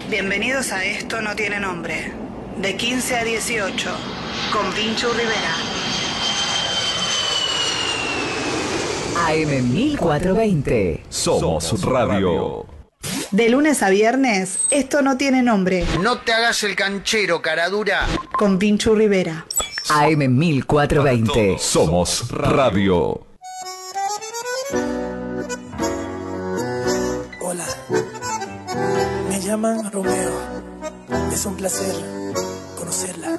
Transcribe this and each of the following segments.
Bienvenidos a Esto no tiene nombre. De 15 a 18, con Vinchu Rivera. AM 1420. Somos Radio. De lunes a viernes, Esto no tiene nombre. No te hagas el canchero, caradura. Con Vinchu Rivera. AM 1420. Somos Radio. Hola, me llaman Romeo. Es un placer conocerla.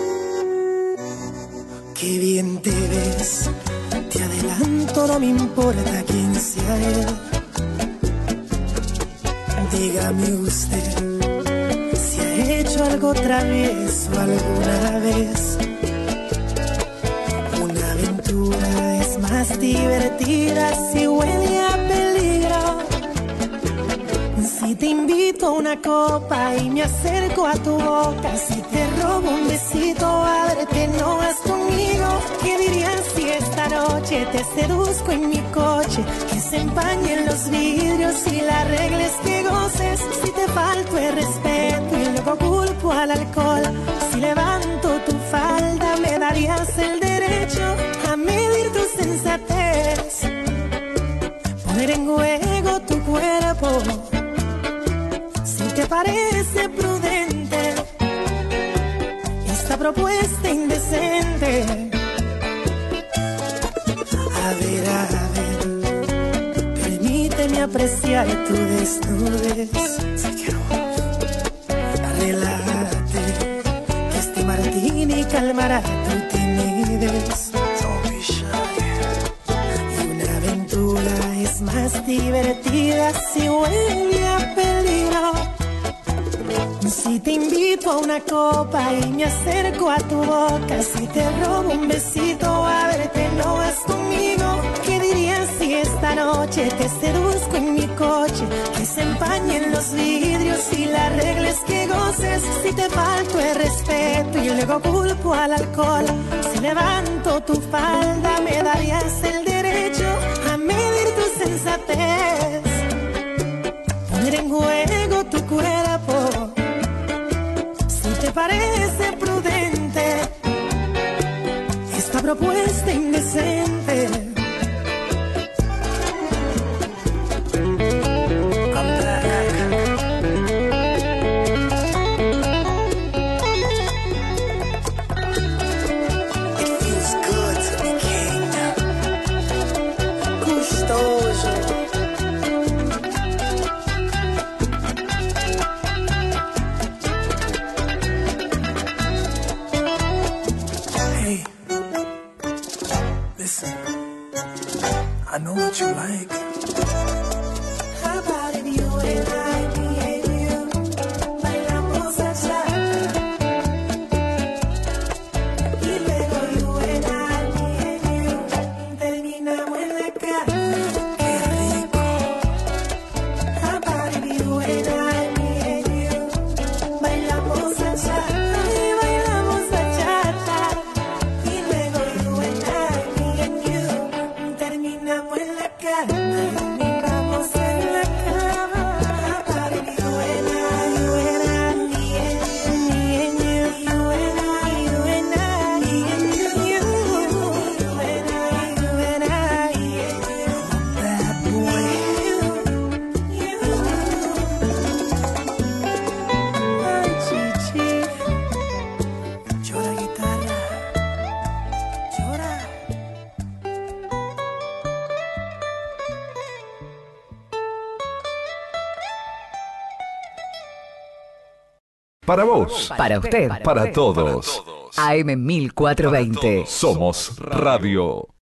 Qué bien te ves. Te adelanto, no me importa quién sea él. Dígame usted si ha hecho algo travieso alguna vez. Una aventura es más divertida si huele a peligro. Si te invito a una copa y me acerco a tu boca, si te robo un besito, ábrete, no vas conmigo. ¿Qué dirías si esta noche te seduzco en mi coche? Que se empañen los vidrios y la regla es que goces. Si te falto el respeto y luego culpo al alcohol, si levanto tu falda me darías el derecho a medir tu sensatez, poner en juego tu cuerpo. ¿Te parece prudente esta propuesta indecente? A ver, permíteme apreciar tu desnudez. Relájate, que este martini calmará tu timidez. Y una aventura es más divertida si huele a peligro. Si te invito a una copa y me acerco a tu boca, si te robo un besito, a verte, no vas conmigo. ¿Qué dirías si esta noche te seduzco en mi coche? Que se empañen los vidrios y la regla es que goces. Si te falto el respeto y luego culpo al alcohol, si levanto tu falda me darías el derecho a medir tu sensatez, poner en juego tu cuerpo. ¿Te parece prudente esta propuesta indecente? I know what you like. How about if you and I, me and you, bailamos bachata? Y luego you and I, me and you, terminamos en la cama. Qué rico. How about if you and I, me and you, bailamos bachata? Y bailamos bachata. Y luego you and I, me and you, terminamos en la cama, terminamos en la cama. Para you and I, you and I, me and you, you and I, you and I, me and you, you and I, you and I, bad boy. Ay, chichi, llora guitarra, llora. Para vos. Para usted. Para todos. AM 1420. Somos Radio.